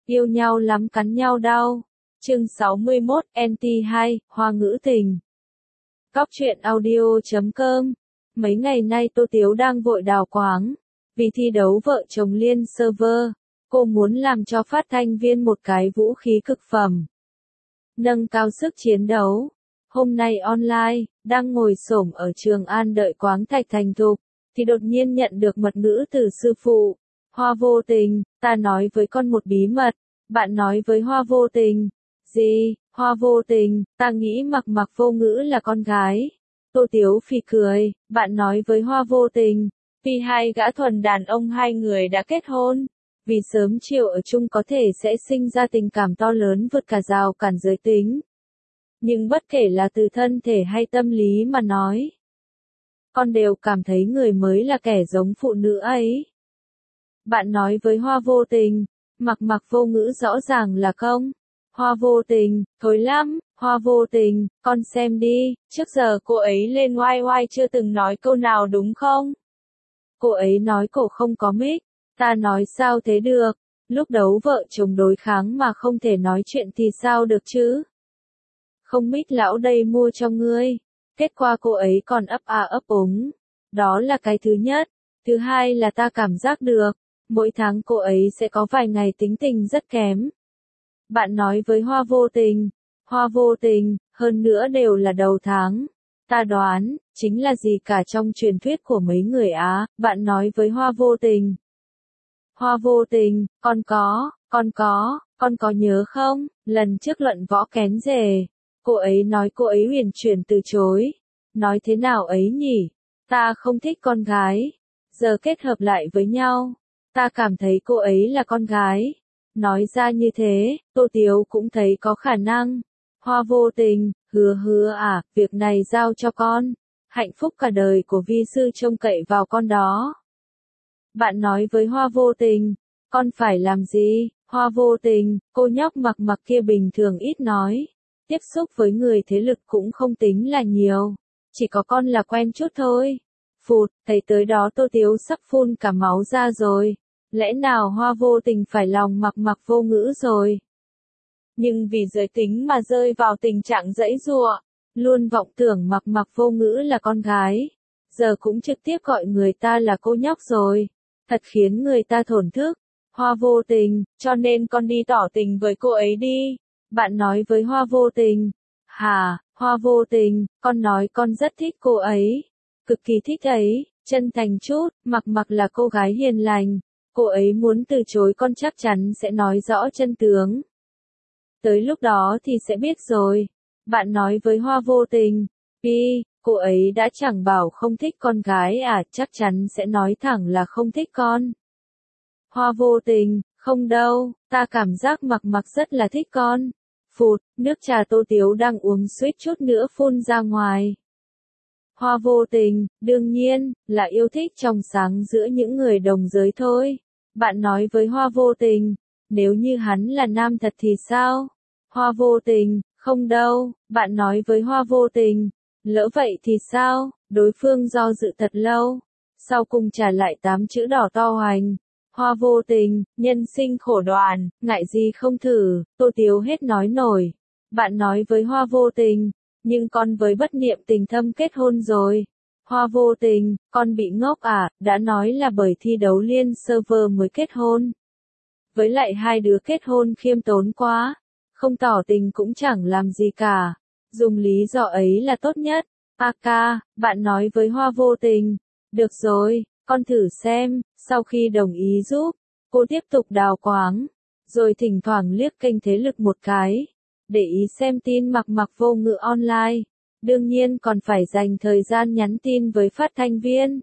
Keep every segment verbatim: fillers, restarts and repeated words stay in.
Yêu nhau lắm cắn nhau đau. Chương sáu mươi mốt, en tê hai, Hoa ngữ tình. Cóc truyện audio chấm com. Mấy ngày nay Tô Tiếu đang vội đào quáng. Vì thi đấu vợ chồng liên server, cô muốn làm cho phát thanh viên một cái vũ khí cực phẩm. Nâng cao sức chiến đấu. Hôm nay online, đang ngồi xổm ở Trường An đợi quáng thạch thành thục, thì đột nhiên nhận được mật ngữ từ sư phụ. Hoa vô tình, ta nói với con một bí mật. Bạn nói với Hoa vô tình. Gì, Hoa vô tình, ta nghĩ Mặc Mặc vô ngữ là con gái. Tô Tiếu phì cười, bạn nói với Hoa vô tình. Vì hai gã thuần đàn ông hai người đã kết hôn. Vì sớm chiều ở chung có thể sẽ sinh ra tình cảm to lớn vượt cả rào cản giới tính. Nhưng bất kể là từ thân thể hay tâm lý mà nói, con đều cảm thấy người mới là kẻ giống phụ nữ ấy. Bạn nói với Hoa vô tình, Mặc Mặc vô ngữ rõ ràng là không. Hoa vô tình, thối lắm, Hoa vô tình, con xem đi, trước giờ cô ấy lên oai oai chưa từng nói câu nào đúng không? Cô ấy nói cổ không có mic, ta nói sao thế được, lúc đấu vợ chồng đối kháng mà không thể nói chuyện thì sao được chứ? Không mic lão đây mua cho ngươi, kết quả cô ấy còn ấp a ấp úng, đó là cái thứ nhất, thứ hai là ta cảm giác được, mỗi tháng cô ấy sẽ có vài ngày tính tình rất kém. Bạn nói với Hoa vô tình, Hoa vô tình, hơn nữa đều là đầu tháng. Ta đoán, chính là gì cả trong truyền thuyết của mấy người Á, bạn nói với Hoa vô tình. Hoa vô tình, con có, con có, con có nhớ không, lần trước luận võ kén rề, cô ấy nói cô ấy huyền chuyển từ chối. Nói thế nào ấy nhỉ, ta không thích con gái, giờ kết hợp lại với nhau, ta cảm thấy cô ấy là con gái. Nói ra như thế, Tô Tiếu cũng thấy có khả năng. Hoa vô tình, hứa hứa à, việc này giao cho con. Hạnh phúc cả đời của vi sư trông cậy vào con đó. Bạn nói với Hoa vô tình, con phải làm gì? Hoa vô tình, cô nhóc Mặc Mặc kia bình thường ít nói. Tiếp xúc với người thế lực cũng không tính là nhiều. Chỉ có con là quen chút thôi. Phụt, thấy tới đó Tô Tiếu sắp phun cả máu ra rồi. Lẽ nào Hoa vô tình phải lòng Mặc Mặc vô ngữ rồi? Nhưng vì giới tính mà rơi vào tình trạng giãy giụa, luôn vọng tưởng Mặc Mặc vô ngữ là con gái, giờ cũng trực tiếp gọi người ta là cô nhóc rồi, thật khiến người ta thổn thức. Hoa vô tình, cho nên con đi tỏ tình với cô ấy đi. Bạn nói với Hoa vô tình. Hà, Hoa vô tình, con nói con rất thích cô ấy, cực kỳ thích ấy, chân thành chút, Mặc Mặc là cô gái hiền lành. Cô ấy muốn từ chối con chắc chắn sẽ nói rõ chân tướng. Tới lúc đó thì sẽ biết rồi. Bạn nói với Hoa vô tình. Pi, cô ấy đã chẳng bảo không thích con gái à, chắc chắn sẽ nói thẳng là không thích con. Hoa vô tình, không đâu, ta cảm giác Mặc Mặc rất là thích con. Phụt, nước trà Tô Tiếu đang uống suýt chút nữa phun ra ngoài. Hoa vô tình, đương nhiên, là yêu thích trong sáng giữa những người đồng giới thôi. Bạn nói với Hoa vô tình, nếu như hắn là nam thật thì sao? Hoa vô tình, không đâu, bạn nói với Hoa vô tình, lỡ vậy thì sao? Đối phương do dự thật lâu, sau cùng trả lại tám chữ đỏ to hoành. Hoa vô tình, nhân sinh khổ đoàn, ngại gì không thử, Tô Tiếu hết nói nổi. Bạn nói với Hoa vô tình, nhưng con với bất niệm tình thâm kết hôn rồi. Hoa vô tình, con bị ngốc à, đã nói là bởi thi đấu liên server mới kết hôn. Với lại hai đứa kết hôn khiêm tốn quá, không tỏ tình cũng chẳng làm gì cả, dùng lý do ấy là tốt nhất. A ca, bạn nói với Hoa vô tình, được rồi, con thử xem, sau khi đồng ý giúp, cô tiếp tục đào quáng, rồi thỉnh thoảng liếc kênh thế lực một cái, để ý xem tin Mặc Mặc vô ngữ online. Đương nhiên còn phải dành thời gian nhắn tin với phát thanh viên.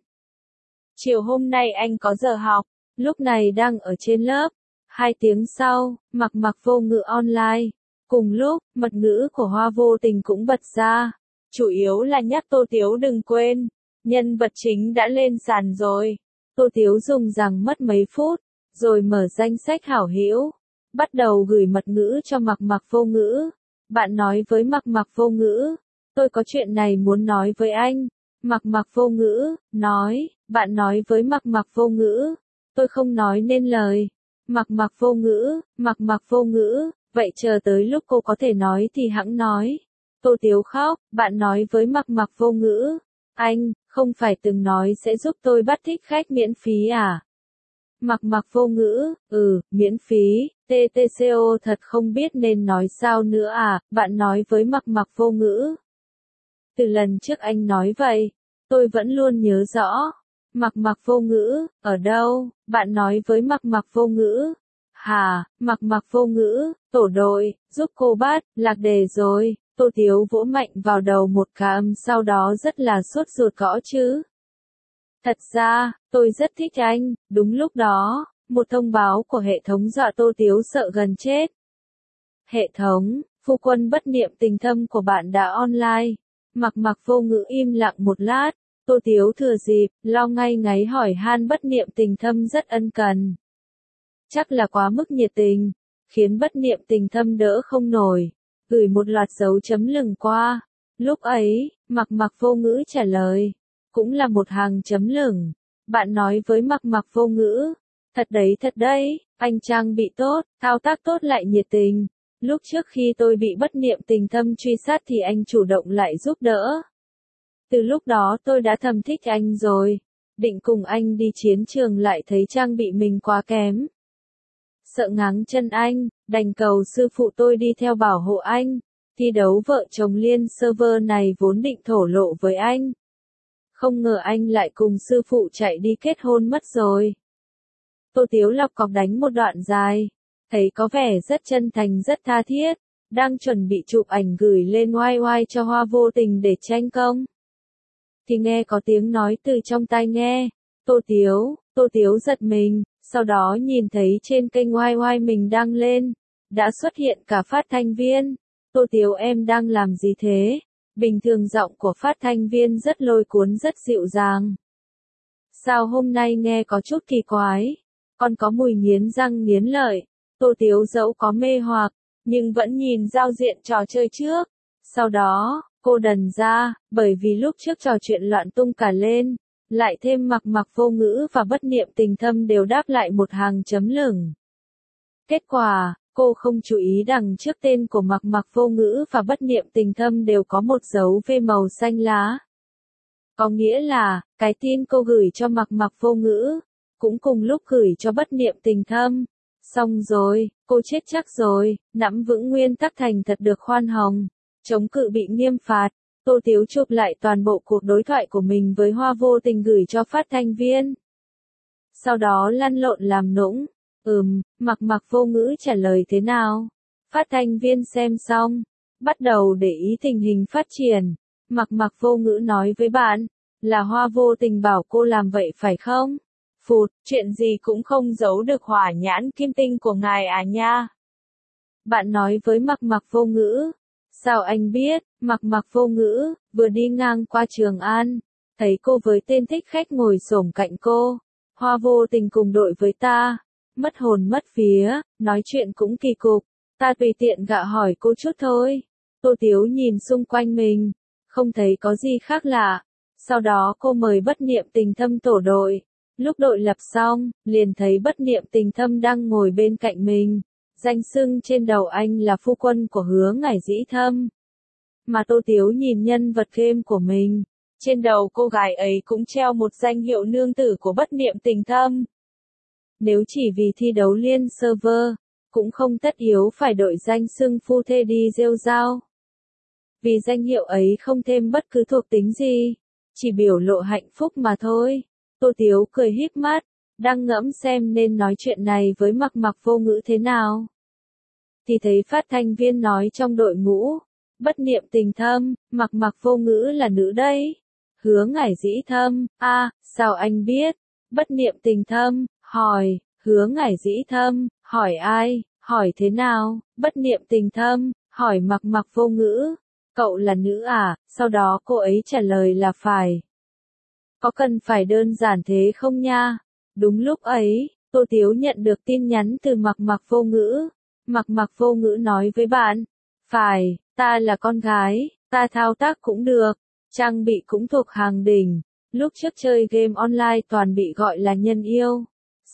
Chiều hôm nay anh có giờ học, lúc này đang ở trên lớp. Hai tiếng sau, Mặc Mặc vô ngữ online. Cùng lúc, mật ngữ của Hoa vô tình cũng bật ra. Chủ yếu là nhắc Tô Tiếu đừng quên, nhân vật chính đã lên sàn rồi. Tô Tiếu dùng rằng mất mấy phút, rồi mở danh sách hảo hữu, bắt đầu gửi mật ngữ cho Mặc Mặc vô ngữ. Bạn nói với Mặc Mặc vô ngữ, tôi có chuyện này muốn nói với anh. Mặc Mặc vô ngữ, nói, bạn nói với Mặc Mặc vô ngữ, tôi không nói nên lời. Mặc mặc vô ngữ, mặc mặc vô ngữ, vậy chờ tới lúc cô có thể nói thì hẵng nói. Tô Tiếu khóc, bạn nói với mặc mặc vô ngữ. Anh, không phải từng nói sẽ giúp tôi bắt thích khách miễn phí à? Mặc mặc vô ngữ, ừ, miễn phí, tê tê xê o thật không biết nên nói sao nữa à, bạn nói với mặc mặc vô ngữ. Từ lần trước anh nói vậy, tôi vẫn luôn nhớ rõ. Mặc mặc vô ngữ, ở đâu, bạn nói với mặc mặc vô ngữ. Hà, mặc mặc vô ngữ, tổ đội, giúp cô bắt, lạc đề rồi. Tô Tiếu vỗ mạnh vào đầu một cái âm sau đó rất là sốt ruột gõ chứ. Thật ra, tôi rất thích anh, đúng lúc đó, một thông báo của hệ thống dọa Tô Tiếu sợ gần chết. Hệ thống, phu quân bất niệm tình thâm của bạn đã online. Mặc mặc vô ngữ im lặng một lát, Tô Tiếu thừa dịp, lo ngay ngáy hỏi han bất niệm tình thâm rất ân cần. Chắc là quá mức nhiệt tình, khiến bất niệm tình thâm đỡ không nổi, gửi một loạt dấu chấm lửng qua. Lúc ấy, mặc mặc vô ngữ trả lời, cũng là một hàng chấm lửng. Bạn nói với mặc mặc vô ngữ, thật đấy thật đấy, anh trang bị tốt, thao tác tốt lại nhiệt tình. Lúc trước khi tôi bị bất niệm tình thâm truy sát thì anh chủ động lại giúp đỡ. Từ lúc đó tôi đã thầm thích anh rồi, định cùng anh đi chiến trường lại thấy trang bị mình quá kém. Sợ ngáng chân anh, đành cầu sư phụ tôi đi theo bảo hộ anh. Thi đấu vợ chồng liên server này vốn định thổ lộ với anh. Không ngờ anh lại cùng sư phụ chạy đi kết hôn mất rồi. Tô Tiếu lọc cọc đánh một đoạn dài, thấy có vẻ rất chân thành rất tha thiết, đang chuẩn bị chụp ảnh gửi lên oai oai cho Hoa Vô Tình để tranh công. Thì nghe có tiếng nói từ trong tai nghe, Tô Tiếu, Tô Tiếu giật mình, sau đó nhìn thấy trên kênh oai oai mình đăng lên, đã xuất hiện cả phát thanh viên. Tô Tiếu em đang làm gì thế? Bình thường giọng của phát thanh viên rất lôi cuốn rất dịu dàng. Sao hôm nay nghe có chút kỳ quái? Còn có mùi nghiến răng nghiến lợi. Tô Tiếu dẫu có mê hoặc, nhưng vẫn nhìn giao diện trò chơi trước. Sau đó, cô đần ra, bởi vì lúc trước trò chuyện loạn tung cả lên, lại thêm mặc mặc vô ngữ và bất niệm tình thâm đều đáp lại một hàng chấm lửng. Kết quả, cô không chú ý đằng trước tên của mặc mặc vô ngữ và bất niệm tình thâm đều có một dấu V màu xanh lá. Có nghĩa là, cái tin cô gửi cho mặc mặc vô ngữ, cũng cùng lúc gửi cho bất niệm tình thâm. Xong rồi, cô chết chắc rồi, nắm vững nguyên tắc thành thật được khoan hồng, chống cự bị nghiêm phạt. Tô Tiếu chụp lại toàn bộ cuộc đối thoại của mình với Hoa Vô Tình gửi cho phát thanh viên. Sau đó lăn lộn làm nũng. Ừm, mặc mặc vô ngữ trả lời thế nào? Phát thanh viên xem xong, bắt đầu để ý tình hình phát triển. Mặc mặc vô ngữ nói với bạn, là Hoa Vô Tình bảo cô làm vậy phải không? Phụt, chuyện gì cũng không giấu được hỏa nhãn kim tinh của ngài à nha. Bạn nói với mặc mặc vô ngữ. Sao anh biết? Mặc mặc vô ngữ, vừa đi ngang qua Trường An, thấy cô với tên thích khách ngồi xổm cạnh cô. Hoa Vô Tình cùng đội với ta. Mất hồn mất vía, nói chuyện cũng kỳ cục. Ta tùy tiện gạ hỏi cô chút thôi. Tô Tiếu nhìn xung quanh mình, không thấy có gì khác lạ. Sau đó cô mời bất niệm tình thâm tổ đội. Lúc đội lập xong, liền thấy bất niệm tình thâm đang ngồi bên cạnh mình. Danh xưng trên đầu anh là phu quân của Hứa Ngải Dĩ Thâm. Mà Tô Tiếu nhìn nhân vật game của mình, trên đầu cô gái ấy cũng treo một danh hiệu nương tử của bất niệm tình thâm. Nếu chỉ vì thi đấu liên server, cũng không tất yếu phải đội danh xưng phu thê đi rêu rao. Vì danh hiệu ấy không thêm bất cứ thuộc tính gì, chỉ biểu lộ hạnh phúc mà thôi. Tô Tiếu cười híp mắt, đang ngẫm xem nên nói chuyện này với mặc mặc vô ngữ thế nào. Thì thấy phát thanh viên nói trong đội ngũ, bất niệm tình thâm, mặc mặc vô ngữ là nữ đấy. Hứa Ngải Dĩ Thâm, a à, sao anh biết? Bất niệm tình thâm, hỏi, Hứa Ngải Dĩ Thâm, hỏi ai, hỏi thế nào? Bất niệm tình thâm, hỏi mặc mặc vô ngữ, cậu là nữ à? Sau đó cô ấy trả lời là phải. Có cần phải đơn giản thế không nha? Đúng lúc ấy, Tô Tiếu nhận được tin nhắn từ mặc mặc vô ngữ. Mặc mặc vô ngữ nói với bạn, phải, ta là con gái, ta thao tác cũng được, trang bị cũng thuộc hàng đỉnh. Lúc trước chơi game online toàn bị gọi là nhân yêu.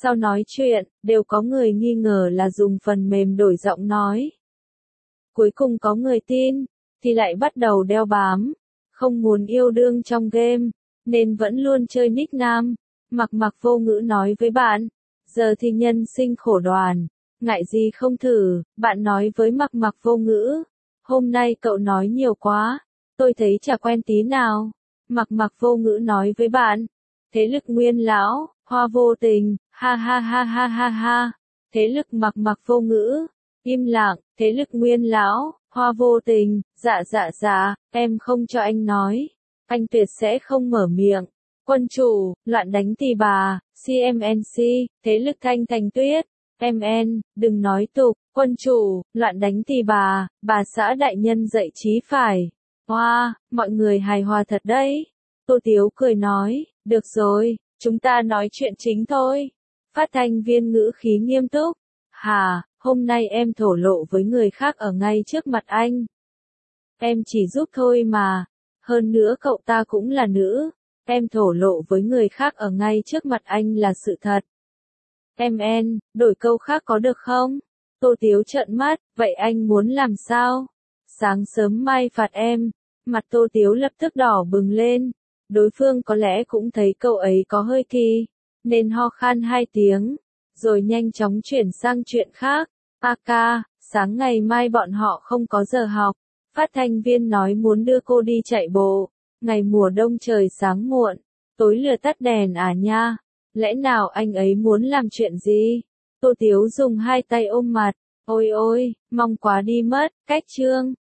Sau nói chuyện, đều có người nghi ngờ là dùng phần mềm đổi giọng nói. Cuối cùng có người tin, thì lại bắt đầu đeo bám. Không muốn yêu đương trong game, nên vẫn luôn chơi nickname. Mặc Mặc Vô Ngữ nói với bạn, giờ thì nhân sinh khổ đoàn, ngại gì không thử, bạn nói với Mặc Mặc Vô Ngữ. Hôm nay cậu nói nhiều quá, tôi thấy chả quen tí nào. Mặc Mặc Vô Ngữ nói với bạn, thế lực Nguyên lão, Hoa vô tình, ha ha ha ha ha ha. Thế lực Mặc Mặc Vô Ngữ, im lặng, thế lực Nguyên lão, Hoa vô tình, dạ dạ dạ, em không cho anh nói, anh tuyệt sẽ không mở miệng. Quân chủ, loạn đánh tỳ bà, xê em en xê, thế lực Thanh Thành Tuyết, em en, đừng nói tục, quân chủ, loạn đánh tỳ bà, bà xã đại nhân dạy trí phải. Hoa, wow, mọi người hài hòa thật đấy. Tô Tiếu cười nói, được rồi, chúng ta nói chuyện chính thôi. Phát thanh viên ngữ khí nghiêm túc. Hà, hôm nay em thổ lộ với người khác ở ngay trước mặt anh. Em chỉ giúp thôi mà. Hơn nữa cậu ta cũng là nữ. Em thổ lộ với người khác ở ngay trước mặt anh là sự thật. Em en, đổi câu khác có được không? Tô Tiếu trợn mắt, vậy anh muốn làm sao? Sáng sớm mai phạt em. Mặt Tô Tiếu lập tức đỏ bừng lên. Đối phương có lẽ cũng thấy cậu ấy có hơi kỳ, nên ho khan hai tiếng, rồi nhanh chóng chuyển sang chuyện khác. A ca, sáng ngày mai bọn họ không có giờ học. Phát thanh viên nói muốn đưa cô đi chạy bộ. Ngày mùa đông trời sáng muộn, tối lửa tắt đèn à nha. Lẽ nào anh ấy muốn làm chuyện gì? Tô Tiếu dùng hai tay ôm mặt. Ôi ôi, mong quá đi mất, cách chương.